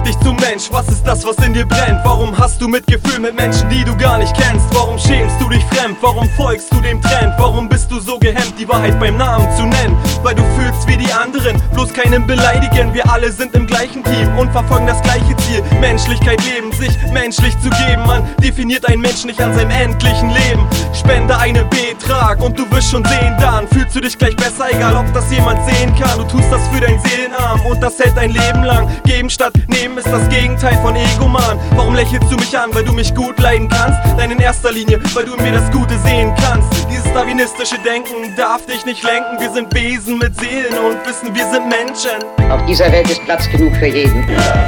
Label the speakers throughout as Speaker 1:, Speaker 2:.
Speaker 1: macht dich zum Mensch? Was ist das, was in dir brennt? Warum hast du Mitgefühl mit Menschen, die du gar nicht kennst? Warum schämst du dich fremd? Warum folgst du dem Trend? Warum bist du so gehemmt, die Wahrheit beim Namen zu nennen? Weil du fühlst wie die anderen, bloß keinen beleidigen. Wir alle sind im gleichen Team und verfolgen das gleiche Ziel. Menschlichkeit leben, sich menschlich zu geben. Man definiert einen Menschen nicht an seinem endlichen Leben. Spende einen Betrag und du wirst schon sehen, dann fühlst du dich gleich besser, egal ob das jemand sehen kann. Du tust das für dein Seelenarm und das hält dein Leben lang. Geben statt nehmen ist das Gegenteil von Egoman. Warum lächelst du mich an? Weil du mich gut leiden kannst? Nein, in erster Linie, weil du in mir das Gute sehen kannst. Dieses darwinistische Denken darf dich nicht lenken. Wir sind Wesen mit Seelen und wissen, wir sind Menschen.
Speaker 2: Auf dieser Welt ist Platz genug für jeden.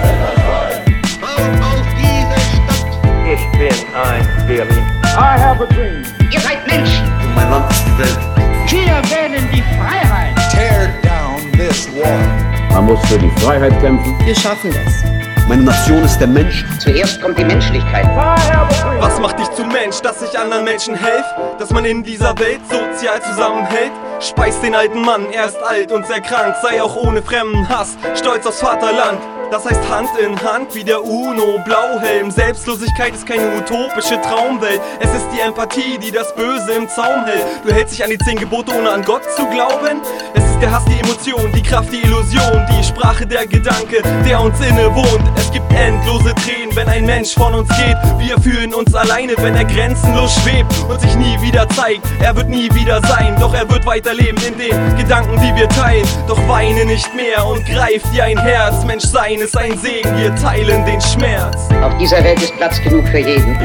Speaker 3: Ich bin ein Berlin.
Speaker 4: I have a dream.
Speaker 2: Ihr seid Menschen.
Speaker 5: Und mein Land ist die Welt.
Speaker 4: Wir wählen die Freiheit.
Speaker 6: Tear down this wall.
Speaker 7: Man muss für die Freiheit kämpfen.
Speaker 8: Wir schaffen das.
Speaker 5: Meine Nation ist der Mensch.
Speaker 2: Zuerst kommt die Menschlichkeit.
Speaker 1: Was macht dich zum Mensch? Dass ich anderen Menschen helfe? Dass man in dieser Welt sozial zusammenhält? Speis den alten Mann, er ist alt und sehr krank. Sei auch ohne fremden Hass, stolz aufs Vaterland. Das heißt Hand in Hand wie der UNO, Blauhelm. Selbstlosigkeit ist keine utopische Traumwelt. Es ist die Empathie, die das Böse im Zaum hält. Du hältst dich an die 10 Gebote, ohne an Gott zu glauben. Es ist der Hass, die Emotion, die Kraft, die Illusion, die Sprache, der Gedanke, der uns innewohnt. Es gibt endlose Tränen, wenn ein Mensch von uns geht. Wir fühlen uns alleine, wenn er grenzenlos schwebt und sich nie wieder zeigt. Er wird nie wieder sein, doch er wird weiterleben in den Gedanken, die wir teilen. Doch weine nicht mehr und greif dir ein Herz. Menschsein ist ein Segen, wir teilen den Schmerz.
Speaker 2: Auf dieser Welt ist Platz genug für jeden.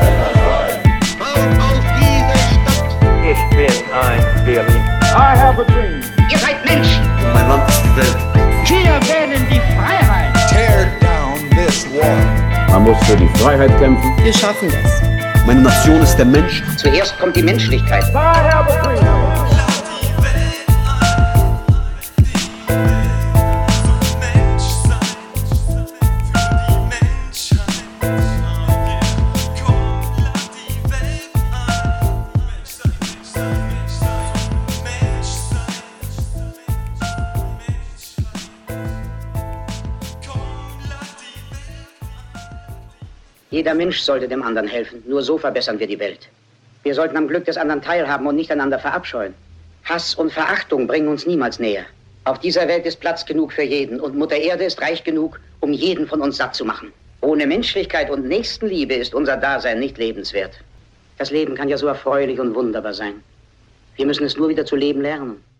Speaker 3: Ich bin ein Berlin.
Speaker 4: I have a dream.
Speaker 2: Ihr seid Menschen.
Speaker 5: Und mein Land ist die Welt.
Speaker 4: Wir wählen die Freiheit.
Speaker 6: Tear down this wall.
Speaker 7: Man muss für die Freiheit kämpfen.
Speaker 8: Wir schaffen das.
Speaker 5: Meine Nation ist der Mensch.
Speaker 2: Zuerst kommt die Menschlichkeit.
Speaker 4: I have a dream.
Speaker 2: Jeder Mensch sollte dem anderen helfen. Nur so verbessern wir die Welt. Wir sollten am Glück des anderen teilhaben und nicht einander verabscheuen. Hass und Verachtung bringen uns niemals näher. Auf dieser Welt ist Platz genug für jeden und Mutter Erde ist reich genug, um jeden von uns satt zu machen. Ohne Menschlichkeit und Nächstenliebe ist unser Dasein nicht lebenswert. Das Leben kann ja so erfreulich und wunderbar sein. Wir müssen es nur wieder zu leben lernen.